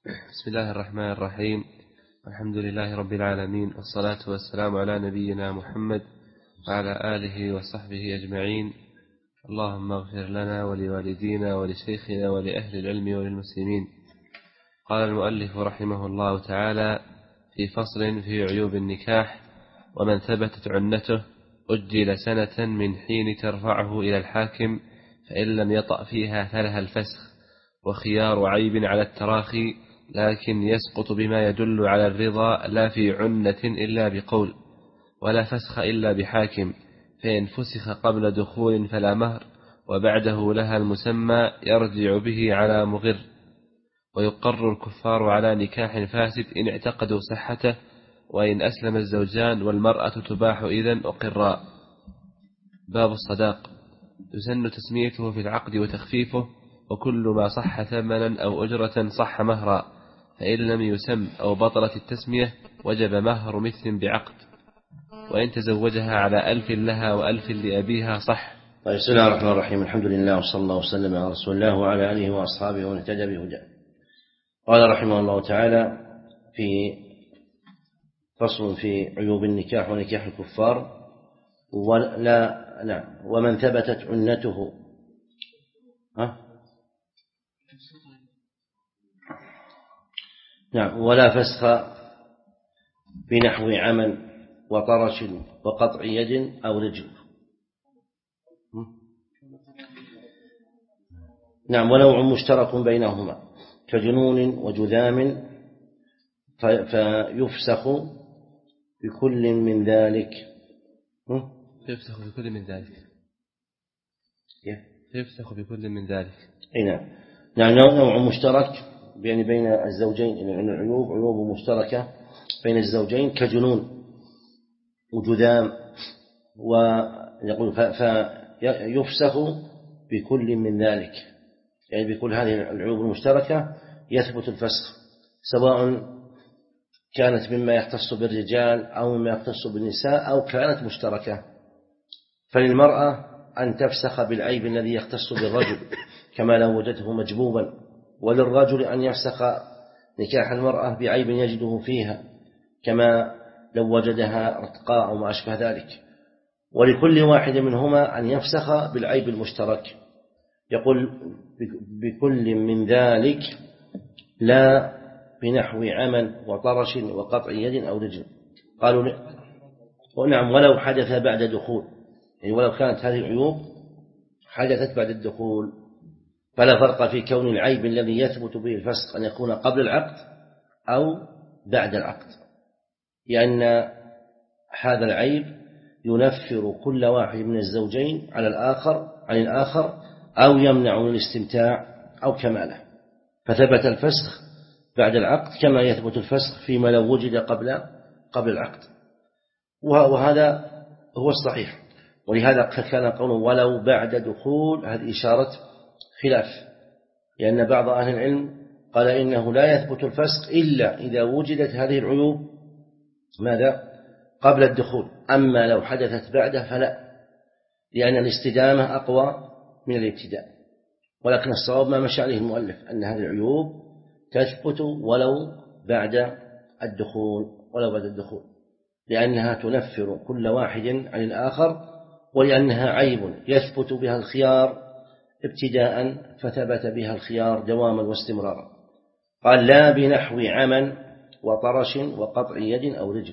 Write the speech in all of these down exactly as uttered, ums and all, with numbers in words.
بسم الله الرحمن الرحيم. الحمد لله رب العالمين، والصلاة والسلام على نبينا محمد وعلى آله وصحبه أجمعين. اللهم اغفر لنا ولوالدينا ولشيخنا ولأهل العلم وللمسلمين. قال المؤلف رحمه الله تعالى في فصل في عيوب النكاح: ومن ثبتت عنته أجل سنة من حين ترفعه إلى الحاكم، فإن لم يطأ فيها فلها الفسخ، وخيار عيب على التراخي، لكن يسقط بما يدل على الرضا لا في عنة إلا بقول، ولا فسخ إلا بحاكم، فإن فسخ قبل دخول فلا مهر، وبعده لها المسمى يرجع به على مغر. ويقر الكفار على نكاح فاسد إن اعتقدوا صحته، وإن أسلم الزوجان والمرأة تباح إذن أقرا. باب الصداق: يسن تسميته في العقد وتخفيفه، وكل ما صح ثمنا أو أجرة صح مهرا، فإن لم يسم أو بطلت التسمية وجب مهر مثل بعقد، وإن تزوجها على ألف لها وألف لأبيها صح. بسم الله الرحمن الرحيم. الحمد لله وصلى الله وسلم على رسول الله وعلى آله وأصحابه ومن اهتدى بهداه. قال رحمه الله تعالى في فصل في عيوب النكاح ونكاح الكفار: ولا نعم ومن ثبتت عنته ها نعم ولا فسخ بنحو عمل وطرش وقطع يد أو رجل. نعم ونوع مشترك بينهما كجنون وجذام، فيفسخ بكل من ذلك فيفسخ بكل من ذلك فيفسخ بكل من ذلك نعم نعم نوع مشترك يعني بين الزوجين، يعني العيوب عيوب مشتركة بين الزوجين كجنون وجذام، ويقول فيفسخ بكل من ذلك، يعني بكل هذه العيوب المشتركة يثبت الفسخ، سواء كانت مما يختص بالرجال أو مما يختص بالنساء أو كانت مشتركة. فللمرأة أن تفسخ بالعيب الذي يختص بالرجل كما لو وجدته مجبوبا، وللرجل أن يفسخ نكاح المرأة بعيب يجده فيها كما لو وجدها رتقاء أو ما أشبه ذلك. ولكل واحد منهما أن يفسخ بالعيب المشترك. يقول بكل من ذلك لا بنحو عمل وطرش وقطع يد أو رجل. قالوا نعم ولو حدث بعد دخول، يعني ولو كانت هذه العيوب حدثت بعد الدخول، فلا فرق في كون العيب الذي يثبت به الفسق أن يكون قبل العقد أو بعد العقد، لأن هذا العيب ينفر كل واحد من الزوجين على الآخر عن الآخر، أو يمنع من الاستمتاع أو كماله، فثبت الفسخ بعد العقد كما يثبت الفسخ فيما لو وجد قبل قبل العقد، وهذا هو الصحيح. ولهذا كان قوله ولو بعد دخول هذه إشارة خلاف، لأن بعض أهل العلم قال إنه لا يثبت الفسخ إلا إذا وجدت هذه العيوب ماذا قبل الدخول، أما لو حدثت بعده فلا، لأن الاستدامة أقوى من الابتداء. ولكن الصواب ما مشى عليه المؤلف أن هذه العيوب تثبت ولو بعد الدخول ولو بعد الدخول لأنها تنفر كل واحد عن الآخر، ولأنها عيب يثبت بها الخيار ابتداء فثبت بها الخيار دواما واستمرارا. قال لا بنحو عمل وطرش وقطع يد أو رجل،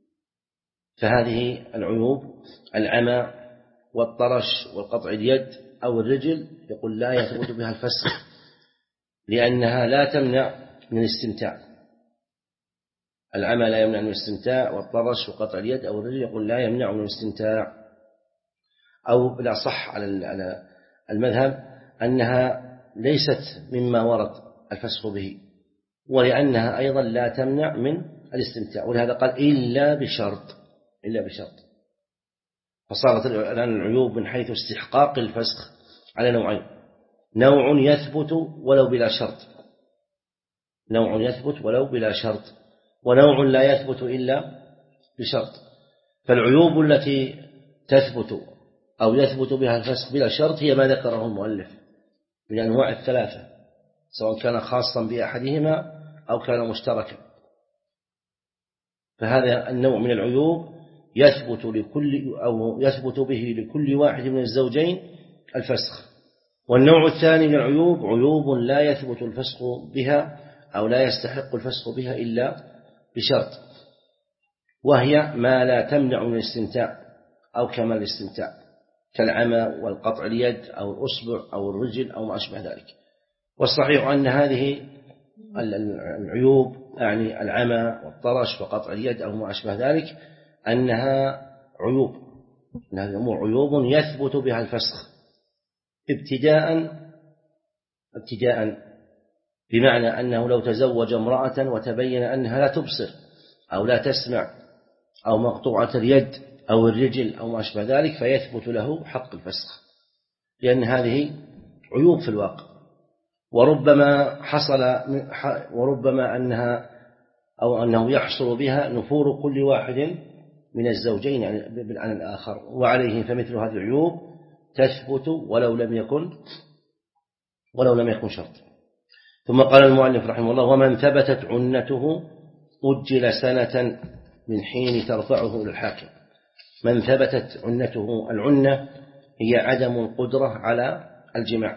فهذه العيوب العمى والطرش والقطع اليد أو الرجل يقول لا يثبت بها الفسخ، لأنها لا تمنع من الاستمتاع. العمى لا يمنع من الاستمتاع، والطرش وقطع اليد أو الرجل يقول لا يمنع من الاستمتاع، أو بلا صح على المذهب أنها ليست مما ورد الفسخ به، ولأنها أيضا لا تمنع من الاستمتاع، ولهذا قال إلا بشرط إلا بشرط. فصارت الآن العيوب من حيث استحقاق الفسخ على نوعين: نوع يثبت ولو بلا شرط نوع يثبت ولو بلا شرط ونوع لا يثبت إلا بشرط. فالعيوب التي تثبت أو يثبت بها الفسخ بلا شرط هي ما ذكره المؤلف من الأنواع الثلاثة، سواء كان خاصا بأحدهما أو كان مشتركا. فهذا النوع من العيوب يثبت لكل أو يثبت به لكل واحد من الزوجين الفسخ. والنوع الثاني من العيوب عيوب لا يثبت الفسخ بها أو لا يستحق الفسخ بها إلا بشرط، وهي ما لا تمنع من الاستمتاع أو كمال الاستمتاع، كالعمى والقطع اليد أو الأصبع أو الرجل أو ما أشبه ذلك. والصحيح أن هذه العيوب يعني العمى والطرش وقطع اليد أو ما أشبه ذلك أنها عيوب، أنها عيوب يثبت بها الفسخ ابتداء ابتداء بمعنى أنه لو تزوج امرأة وتبين أنها لا تبصر أو لا تسمع أو مقطوعة اليد أو الرجل أو ما أشبه ذلك فيثبت له حق الفسخ، لأن هذه عيوب في الواقع. وربما حصل وربما أنها أو أنه يحصل بها نفور كل واحد من الزوجين عن الآخر، وعليه فمثل هذه العيوب تثبت ولو لم يكن ولو لم يكن شرط. ثم قال المؤلف رحمه الله: ومن ثبتت عنته أجل سنة من حين ترفعه إلى الحاكم. من ثبتت عنته، العنة هي عدم القدرة على الجماع.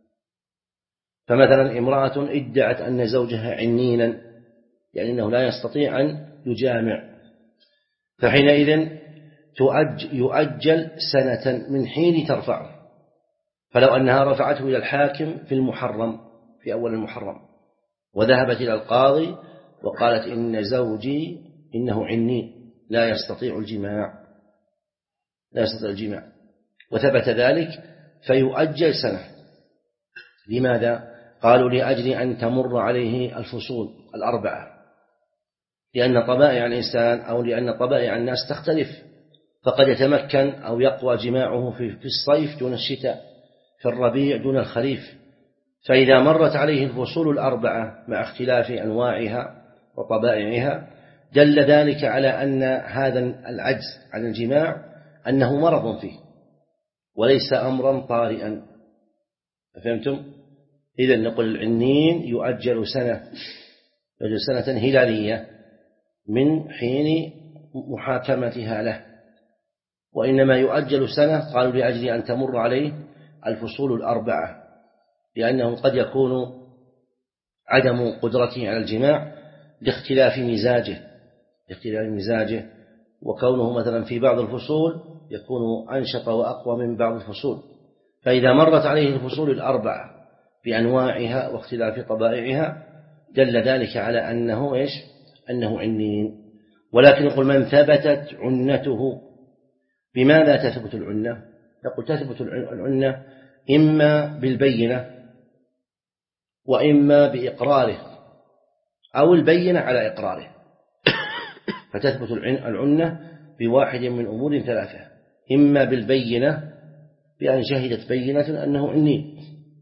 فمثلا امرأة ادعت أن زوجها عنينا، يعني أنه لا يستطيع أن يجامع، فحينئذ يؤجل سنة من حين ترفعه. فلو أنها رفعته إلى الحاكم في المحرم في أول المحرم وذهبت إلى القاضي وقالت إن زوجي إنه عني لا يستطيع الجماع لا يستطيع الجماع وثبت ذلك فيؤجل سنة. لماذا؟ قالوا لأجل أن تمر عليه الفصول الأربعة، لأن طبائع الإنسان أو لأن طبائع الناس تختلف، فقد يتمكن أو يقوى جماعه في الصيف دون الشتاء، في الربيع دون الخريف. فإذا مرت عليه الفصول الأربعة مع اختلاف أنواعها وطبائعها دل ذلك على أن هذا العجز عن الجماع أنه مرض فيه وليس أمرا طارئا. فهمتم؟ إذن نقول العنين يؤجل سنة يؤجل سنة هلالية من حين محاكمتها له، وإنما يؤجل سنة قالوا لأجل أن تمر عليه الفصول الأربعة، لأنه قد يكون عدم قدرته على الجماع لاختلاف مزاجه لاختلاف مزاجه وكونه مثلا في بعض الفصول يكون أنشط وأقوى من بعض الفصول. فإذا مرت عليه الفصول الأربعة بأنواعها واختلاف طبائعها دل ذلك على أنه إيش؟ أنه عنين. ولكن يقول من ثبتت عنته، بماذا تثبت العنة؟ يقول تثبت العنة إما بالبينة وإما بإقراره أو البينة على إقراره. فتثبت العنة بواحد من أمور ثلاثة: إما بالبينة بأن شهدت بينة أنه عني،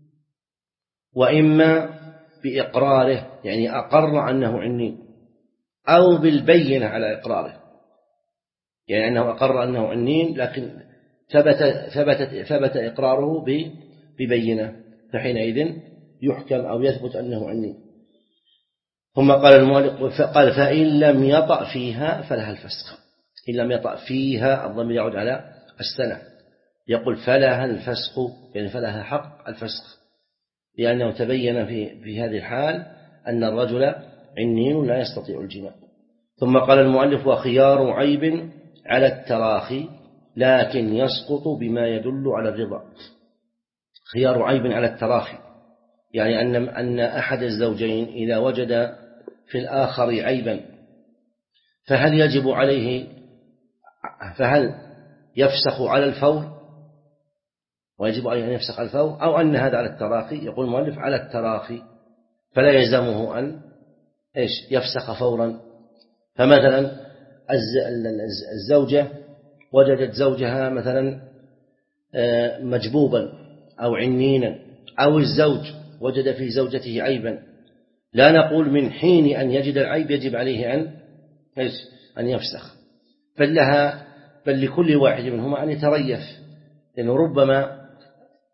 وإما بإقراره يعني أقر أنه عني، أو بالبينة على إقراره يعني أنه أقر أنه عنين لكن ثبت, ثبت, ثبت إقراره ببينة، فحينئذ يحكم أو يثبت أنه عنين. ثم قال المؤلف قال فإن لم يطأ فيها فلها الفسخ. إن لم يطأ فيها الضمير يعود على السنة، يقول فلها الفسخ يعني فلها حق الفسخ، لأنه تبين في, في هذه الحال أن الرجل عنين لا يستطيع الجماع. ثم قال المؤلف وخيار عيب على التراخي لكن يسقط بما يدل على الرضا. خيار عيب على التراخي يعني أن أن أحد الزوجين إذا وجد في الآخر عيبا فهل يجب عليه فهل يفسخ على الفور ويجب عليه أن يفسخ على الفور، أو أن هذا على التراخي؟ يقول المؤلف على التراخي، فلا يلزمه أن إيش يفسخ فورا. فمثلا الزوجة وجدت زوجها مثلا مجبوبا أو عنينا، أو الزوج وجد في زوجته عيبا، لا نقول من حين أن يجد العيب يجب عليه أن إيش أن يفسخ، بل لها بل لكل واحد منهما أن يتريث، لأنه ربما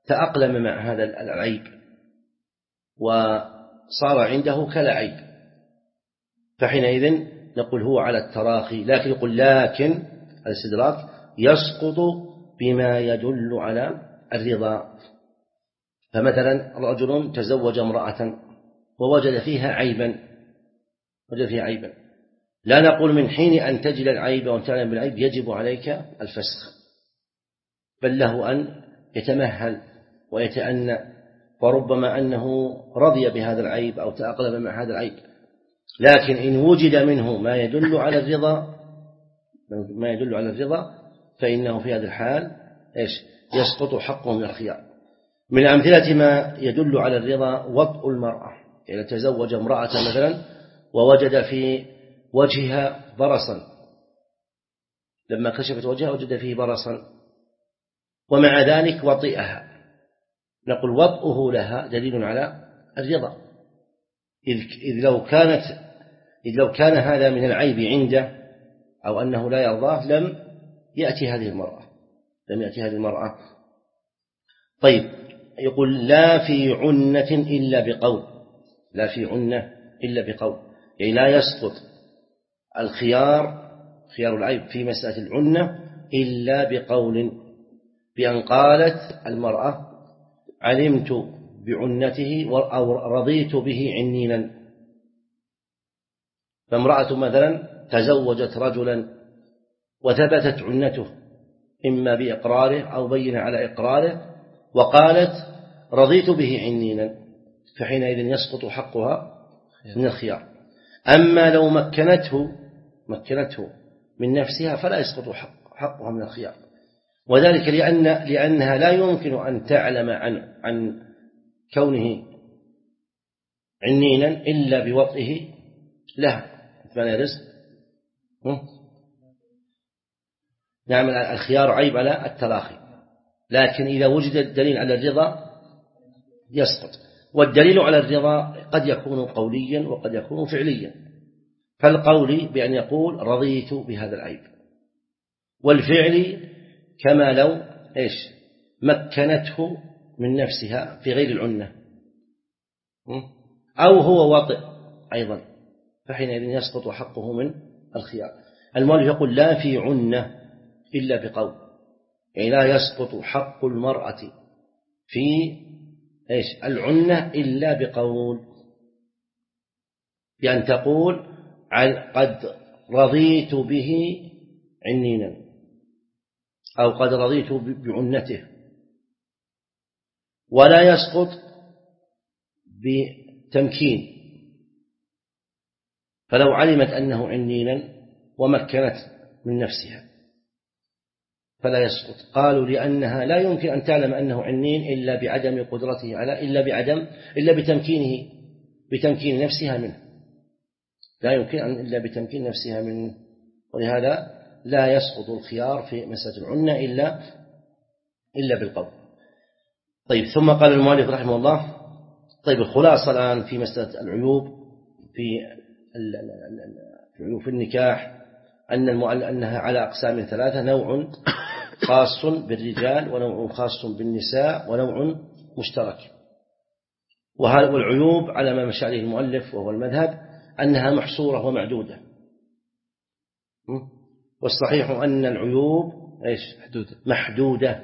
تأقلم مع هذا العيب وصار عنده كلا عيب، فحينئذ نقول هو على التراخي. لكن يقول لكن الاستدراك يسقط بما يدل على الرضا. فمثلا رجل تزوج امرأة ووجد فيها عيبا وجد فيها عيبا لا نقول من حين أن تجد العيب وأن تعلم بالعيب يجب عليك الفسخ، بل له أن يتمهل ويتأنى، وربما أنه رضي بهذا العيب أو تأقلم مع هذا العيب. لكن إن وجد منه ما يدل على الرضا ما يدل على الرضا فإنه في هذا الحال إيش يسقط حقه من الخيار. من أمثلة ما يدل على الرضا وطء المرأة، إذا تزوج امرأة مثلا ووجد في وجهها برصا، لما كشفت وجهها وجد فيه برصا ومع ذلك وطئها، نقول وطئه لها دليل على الرضا، إذ لو كانت إذ لو كان هذا من العيب عنده أو أنه لا يرضاه لم يأتي هذه المرأة لم يأتي هذه المرأة. طيب، يقول لا في عنة إلا بقول لا في عنة إلا بقول يعني لا يسقط الخيار خيار العيب في مسألة العنة إلا بقول، بأن قالت المرأة علمت بعنته أو رضيت به عنينا. فامرأة مثلا تزوجت رجلا وثبتت عنته إما بإقراره أو بين على إقراره وقالت رضيت به عنينا، فحينئذ يسقط حقها من الخيار. أما لو مكنته مكنته من نفسها فلا يسقط حق حقها من الخيار، وذلك لأن لأنها لا يمكن أن تعلم عن عن كونه عنينا إلا بوطئه لها. فأنا رزق نعم الخيار عيب على التراخي، لكن إذا وجد الدليل على الرضا يسقط. والدليل على الرضا قد يكون قوليا وقد يكون فعليا، فالقولي بأن يقول رضيت بهذا العيب، والفعل كما لو إيش مكنته من نفسها في غير العنة أو هو وطئ أيضا، فحينئذ يسقط حقه من الخيار. المؤلف يقول لا في عنة إلا بقول، يعني لا يسقط حق المرأة في إيش العنة إلا بقول، بأن تقول قد رضيت به عنينا أو قد رضيت بعنته. ولا يسقط بتمكين، فلو علمت أنه عنينا ومكنت من نفسها فلا يسقط. قالوا لأنها لا يمكن أن تعلم أنه عنين إلا بعدم قدرته على إلا بعدم إلا بتمكينه بتمكين نفسها منه، لا يمكن أن إلا بتمكين نفسها منه، ولهذا لا يسقط الخيار في مسألة العنة إلا إلا بالقول. طيب، ثم قال المؤلف رحمه الله طيب الخلاصة الآن في مسألة العيوب في عيوب النكاح أن أنها على أقسام ثلاثة: نوع خاص بالرجال، ونوع خاص بالنساء، ونوع مشترك. والعيوب على ما مشى عليه المؤلف وهو المذهب أنها محصورة ومعدودة، والصحيح أن العيوب إيش محدودة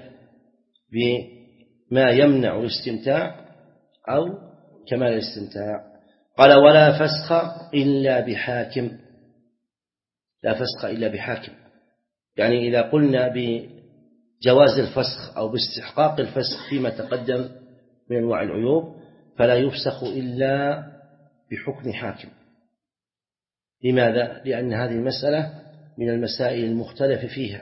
بما يمنع الاستمتاع أو كمال الاستمتاع. قال ولا فسخ إلا بحاكم، لا فسخ إلا بحاكم، يعني إذا قلنا بجواز الفسخ أو باستحقاق الفسخ فيما تقدم من أنواع العيوب فلا يفسخ إلا بحكم حاكم. لماذا؟ لأن هذه المسألة من المسائل المختلف فيها،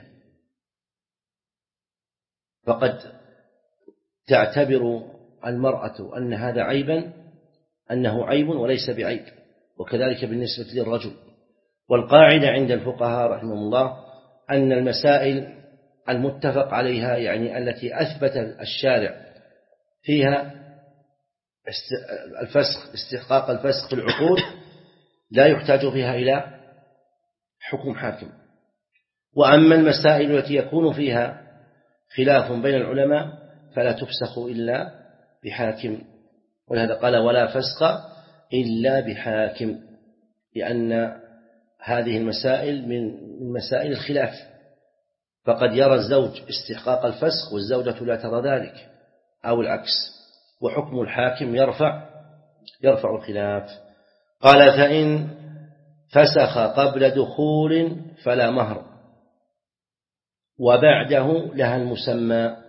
فقد تعتبر المرأة أن هذا عيبا أنه عيب وليس بعيب، وكذلك بالنسبة للرجل. والقاعدة عند الفقهاء رحمه الله أن المسائل المتفق عليها، يعني التي أثبت الشارع فيها الفسخ استحقاق الفسخ في العقود، لا يحتاج فيها إلى حكم حاكم. وأما المسائل التي يكون فيها خلاف بين العلماء فلا تفسخ إلا بحاكم، ولهذا قال ولا فسخ إلا بحاكم، لأن هذه المسائل من مسائل الخلاف، فقد يرى الزوج استحقاق الفسخ والزوجة لا ترى ذلك أو العكس، وحكم الحاكم يرفع يرفع الخلاف. قال فإن فسخ قبل دخول فلا مهر وبعده لها المسمى.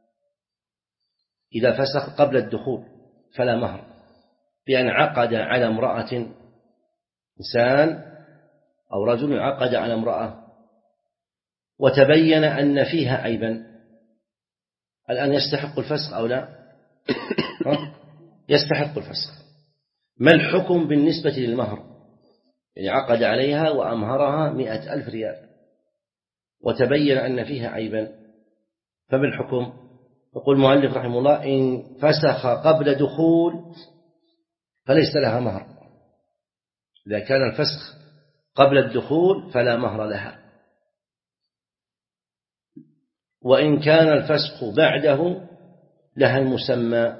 إذا فسخ قبل الدخول فلا مهر، بأن عقد على امرأة، إنسان أو رجل عقد على امرأة وتبين أن فيها عيبا، الآن يستحق الفسخ أو لا؟ يستحق الفسخ. ما الحكم بالنسبة للمهر؟ يعني عقد عليها وأمهرها مئة ألف ريال وتبين أن فيها عيبا، فما الحكم؟ يقول المؤلف رحمه الله إن فسخ قبل دخول فليس لها مهر. إذا كان الفسخ قبل الدخول فلا مهر لها، وإن كان الفسخ بعده لها المسمى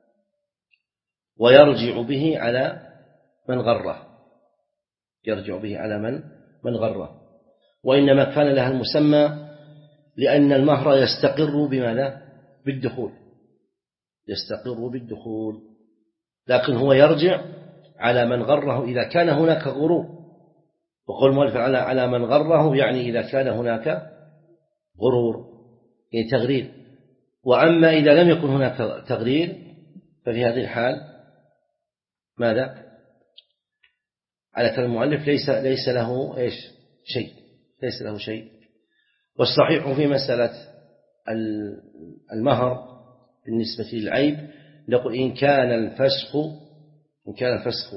ويرجع به على من غره، يرجع به على من من غره. وإنما كان لها المسمى لأن المهر يستقر بماذا؟ بالدخول، يستقر بالدخول، لكن هو يرجع على من غره إذا كان هناك غرور. وقول المؤلف على على من غره يعني إذا كان هناك غرور، يعني تغرير. وأما إذا لم يكن هناك تغرير ففي هذه الحال ماذا؟ على كلام المؤلف ليس ليس له إيش شيء، ليس له شيء. والصحيح في مسألة المهر بالنسبة للعيب نقول إن كان الفسخ إن كان الفسخ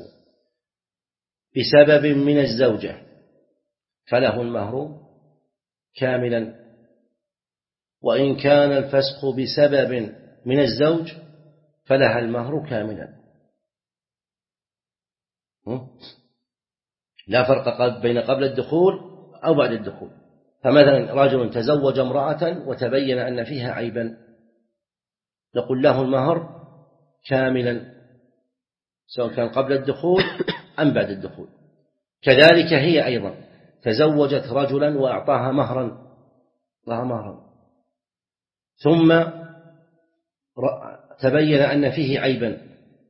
بسبب من الزوجة فله المهر كاملا، وإن كان الفسخ بسبب من الزوج فلها المهر كاملا. لا فرق بين قبل الدخول أو بعد الدخول. فمثلا رجل تزوج امرأة وتبين أن فيها عيبا، نقول له المهر كاملا سواء كان قبل الدخول أم بعد الدخول. كذلك هي أيضا تزوجت رجلا وأعطاها مهرا لها مهرا ثم تبين أن فيه عيبا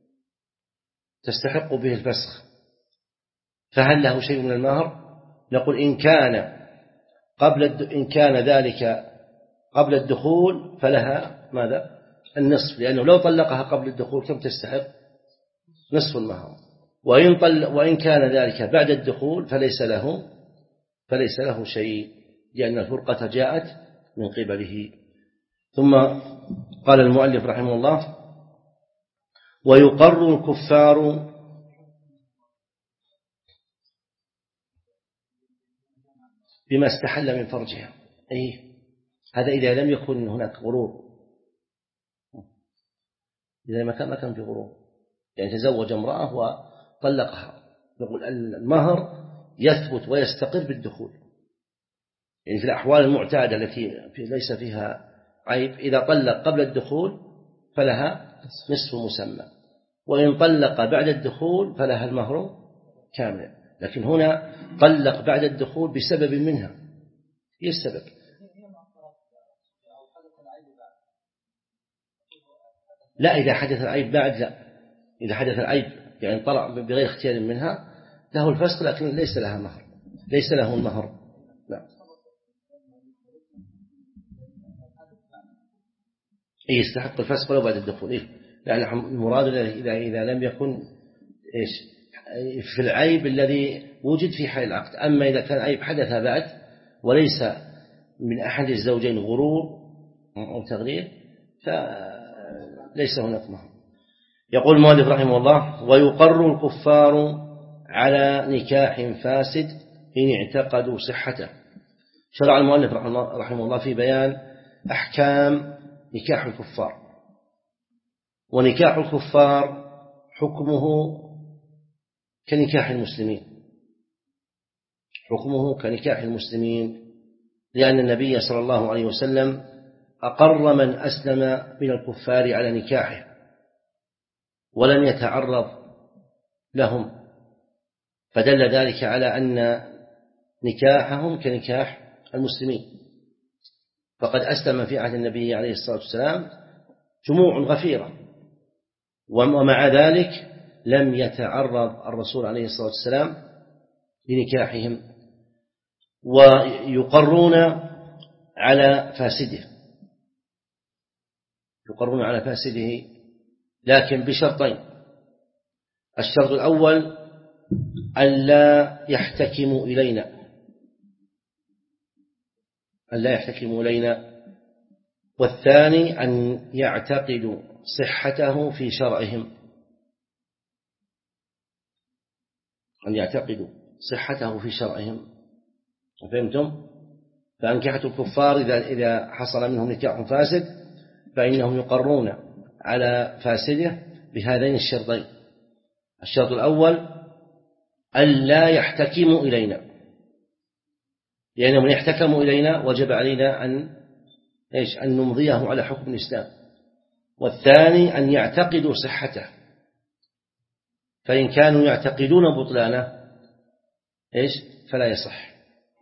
تستحق به الفسخ، فهل له شيء من المهر؟ نقول إن كان قبل إن كان ذلك قبل الدخول فلها ماذا؟ النصف، لأنه لو طلقها قبل الدخول كم تستحق؟ نصف المهر. وإن طل وإن كان ذلك بعد الدخول فليس له فليس له شيء، لأن الفرقة جاءت من قبله. ثم قال المؤلف رحمه الله ويقر الكفار بما استحل من فرجها. أي هذا إذا لم يكن هناك غرور، إذا ما كان ما كان في غرور، يعني تزوج امرأة وطلقها، نقول المهر يثبت ويستقر بالدخول. يعني في الأحوال المعتادة التي ليس فيها عيب إذا طلق قبل الدخول فلها نصف مسمى، وإن طلق بعد الدخول فلها المهر كامل. لكن هنا طلق بعد الدخول بسبب منها، هي السبب. لا إذا حدث العيب بعد لا، إذا حدث العيب يعني طلع بغير اختيار منها له الفسخ، لكن ليس لها مهر، ليس له المهر. لا إيه يستحق الفسخ ولو بعد الدخول. إيه يعني المراد إذا إذا لم يكن إيش في العيب الذي وجد في حال العقد. أما إذا كان عيب حدث بعد وليس من أحد الزوجين غرور أو تغرير فليس هناك مهر. يقول المؤلف رحمه الله ويقر الكفار على نكاح فاسد إن اعتقدوا صحته. شرع المؤلف رحمه الله في بيان أحكام نكاح الكفار. ونكاح الكفار حكمه كنكاح المسلمين، حكمه كنكاح المسلمين، لأن النبي صلى الله عليه وسلم أقر من أسلم من الكفار على نكاحه ولم يتعرض لهم فدل ذلك على أن نكاحهم كنكاح المسلمين. فقد أسلم في عهد النبي عليه الصلاة والسلام جموع غفيرة، ومع ذلك لم يتعرض الرسول عليه الصلاة والسلام لنكاحهم، ويقرون على فاسده يقرون على فاسده لكن بشرطين. الشرط الأول ألا يحتكموا إلينا ألا يحتكموا إلينا والثاني أن يعتقدوا صحته في شرعهم أن يعتقدوا صحته في شرعهم. فهمتم؟ فأنكحة الكفار إذا إذا حصل منهم نكاح فاسد فإنهم يقرون على فاسده بهذين الشرطين. الشرط الأول ألا يحتكموا إلينا، لأنهم إن يحتكموا إلينا وجب علينا أن إيش أن نمضيه على حكم الإسلام. والثاني أن يعتقدوا صحته، فإن كانوا يعتقدون بطلانه إيش فلا يصح.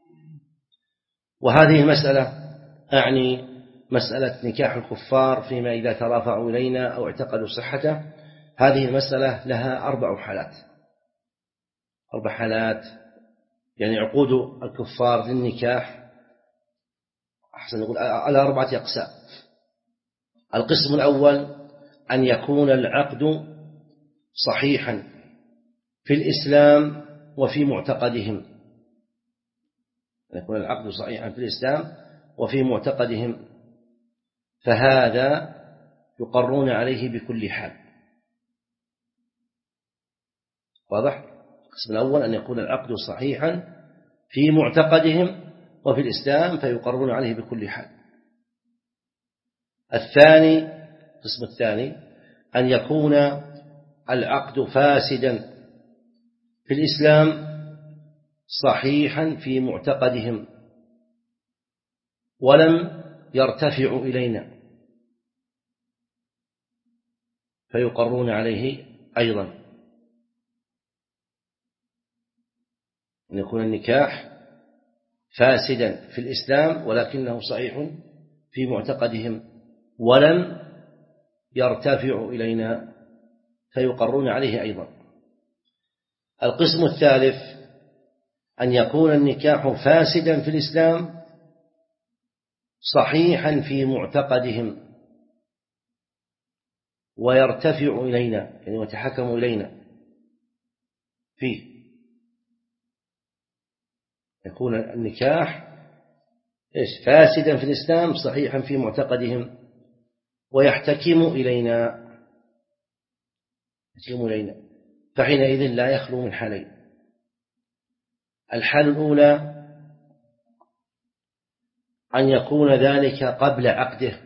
وهذه المسألة أعني مسألة نكاح الكفار فيما إذا ترافعوا إلينا أو اعتقدوا صحته، هذه المسألة لها أربع حالات أربع حالات يعني عقود الكفار للنكاح أحسن نقول على أربعة أقسام. القسم الأول أن يكون العقد صحيحا في الإسلام وفي معتقدهم أن يكون العقد صحيحا في الإسلام وفي معتقدهم، فهذا يقرون عليه بكل حال. واضح؟ القسم الأول أن يكون العقد صحيحا في معتقدهم وفي الإسلام فيقرون عليه بكل حال. الثاني القسم الثاني أن يكون العقد فاسدا في الإسلام صحيحا في معتقدهم ولم يرتفع إلينا فيقرون عليه أيضا. أن يكون النكاح فاسدا في الإسلام ولكنه صحيح في معتقدهم ولم يرتفع إلينا فيقرون عليه أيضا. القسم الثالث أن يكون النكاح فاسدا في الإسلام صحيحا في معتقدهم ويرتفع إلينا يعني وتحكم إلينا فيه. يكون النكاح إيش فاسدا في الإسلام صحيحا في معتقدهم ويحتكم إلينا يحتكم إلينا فحينئذ لا يخلو من حالين. الحالة الأولى أن يكون ذلك قبل عقده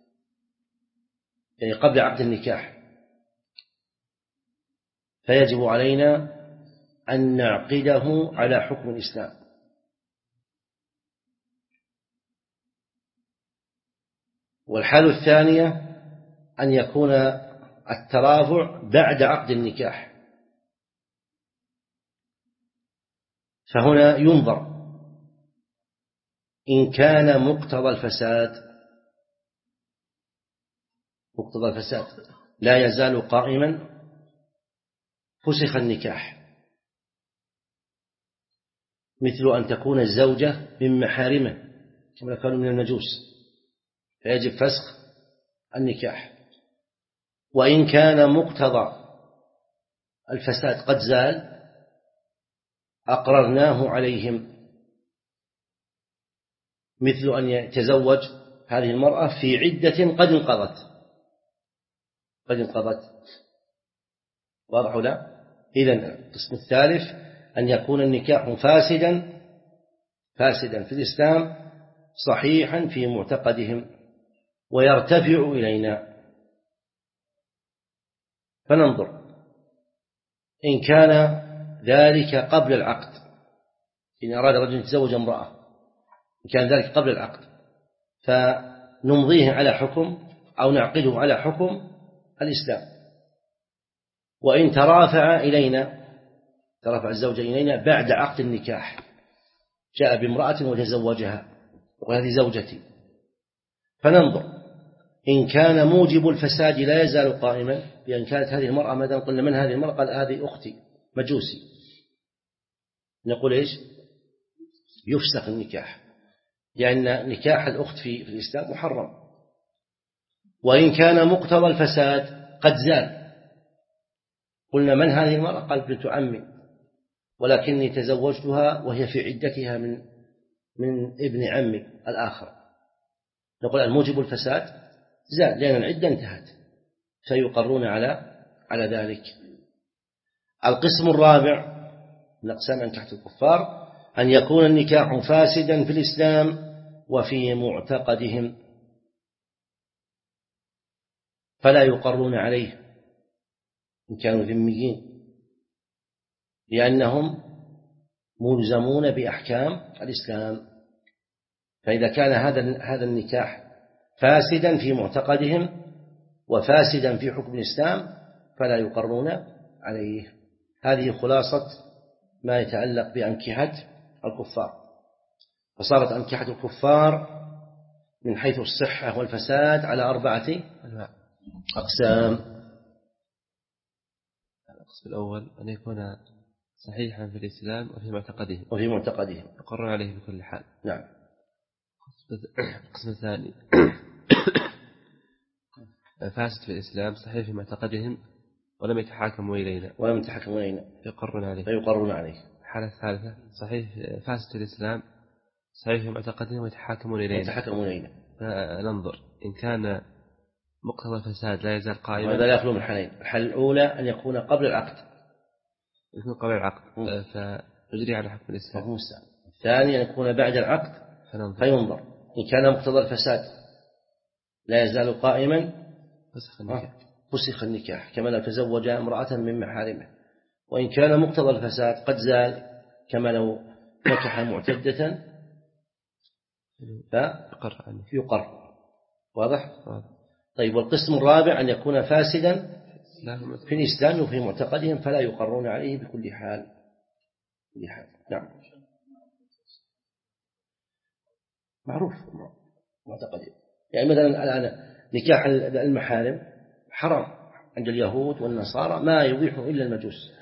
يعني قبل عقد النكاح، فيجب علينا أن نعقده على حكم الإسلام. والحالة الثانية أن يكون الترافع بعد عقد النكاح، فهنا ينظر إن كان مقتضى الفساد مقتضى الفساد لا يزال قائما فسخ النكاح، مثل أن تكون الزوجة من محارمه كما كانوا من المجوس فيجب فسخ النكاح. وإن كان مقتضى الفساد قد زال أقررناه عليهم، مثل أن يتزوج هذه المرأة في عدة قد انقضت قد انقضت واضح لا؟ إذن القسم الثالث أن يكون النكاح فاسدا فاسدا في الإسلام صحيحا في معتقدهم ويرتفع إلينا، فننظر إن كان ذلك قبل العقد، إن أراد رجل يتزوج امرأة إن كان ذلك قبل العقد فنمضيه على حكم أو نعقده على حكم الإسلام. وإن ترافع إلينا ترفع الزوج إلينا بعد عقد النكاح، جاء بامرأة وتزوجها وهذه زوجتي، فننظر إن كان موجب الفساد لا يزال قائما، بأن كانت هذه المرأة ماذا قلنا من هذه المرأة؟ قال هذه أختي مجوسي، نقول إيش؟ يفسخ النكاح، لأن نكاح الأخت في الإسلام محرم. وإن كان مقتضى الفساد قد زال، قلنا من هذه المرأة؟ قال بنت عمي، ولكني تزوجتها وهي في عدتها من من ابن عمي الآخر، نقول الموجب الفساد زال لأن العدة انتهت، فيقرون على على ذلك. القسم الرابع من أقسام أنكحة الكفار أن يكون النكاح فاسدا في الإسلام وفي معتقدهم، فلا يقرون عليه إن كانوا ذميين، لأنهم ملزمون بأحكام الإسلام. فإذا كان هذا هذا النكاح فاسدا في معتقدهم وفاسدا في حكم الإسلام فلا يقرون عليه. هذه خلاصة ما يتعلق بأنكحة الكفار. فصارت أنكحة الكفار من حيث الصحة والفساد على أربعة أقسام. القسم الأول أن يكون صحيحا في الإسلام وفي معتقدهم وفي معتقدهم يقرون عليه بكل حال. نعم. القسم الثاني فاسد في الإسلام صحيح في معتقدهم ولم يتحاكموا إلينا ولم يتحاكموا إلينا يقرون عليه فيقرون عليه. الحالة الثالثة صحيح فاسد في الإسلام صحيح في معتقدهم ويتحاكمون إلينا يتحاكمون إلينا فننظر إن كان مقتضى الفساد لا يزال قائما. هذا لا يخلو من حالين، الحالة الأولى أن يكون قبل العقد، يكون قبل العقد فيجري على حكم الإسلام. الثاني أن يكون بعد العقد فننظر. فينظر إن كان مقتضى الفساد لا يزال قائما فسخ النكاح فسخ النكاح كما لو تزوج امرأة من محارمه. وإن كان مقتضى الفساد قد زال كما لو نكح معتدة فيقر. واضح؟ طيب. والقسم الرابع أن يكون فاسدا في الإسلام وفي معتقدهم فلا يقرون عليه بكل حال. بكل حال. نعم. معروف معتقدهم. يعني مثلا الآن نكاح المحارم حرام عند اليهود والنصارى، ما يبيحه إلا المجوس.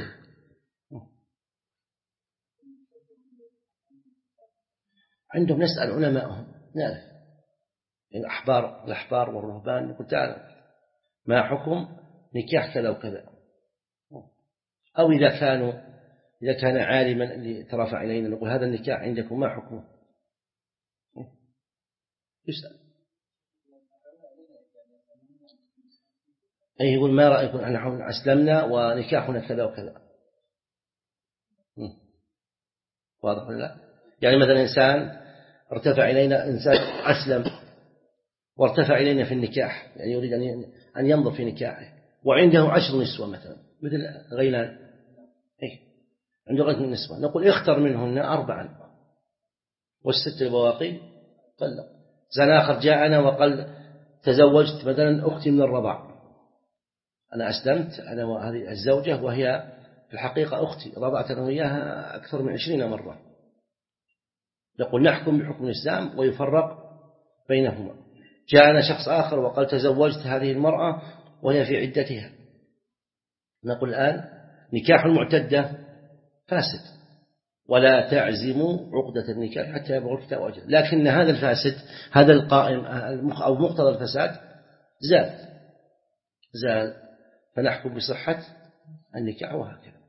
عندهم نسأل علماءهم نعرف الأحبار الأحبار والرهبان، يقول تعالى ما حكم نكاح كذا وكذا، أو إذا كانوا إذا كان عالما اللي ترفع إلينا نقول هذا النكاح عندكم ما حكمه، يسأل. أي يقول ما رأيكم نحن أسلمنا ونكاحنا كذا وكذا. واضح ولا لا؟ يعني مثلا إنسان ارتفع إلينا، إنسان أسلم وارتفع إلينا في النكاح، يعني يريد أن ينظر في نكاحه وعنده عشر نسوة مثلا مثل غيلان، إيه عنده غير نسوة، نقول اختر منهن أربعا والست البواقي طلق. زان آخر جاءنا وقال تزوجت مثلا أختي من الرضاع، أنا أسلمت أنا وهذه الزوجة وهي في الحقيقة أختي، رضعت أنا وياها أكثر من عشرين مرة، نقول نحكم بحكم الإسلام ويفرق بينهما. جاءنا شخص آخر وقال تزوجت هذه المرأة وهي في عدتها، نقول الآن نكاح المعتدة فاسد ولا تعزموا عقدة النكاح حتى يبلغ الكتاب أجله، لكن هذا الفاسد هذا القائم أو مقتضى الفساد زال زال فنحكم بصحة النكاح وهكذا.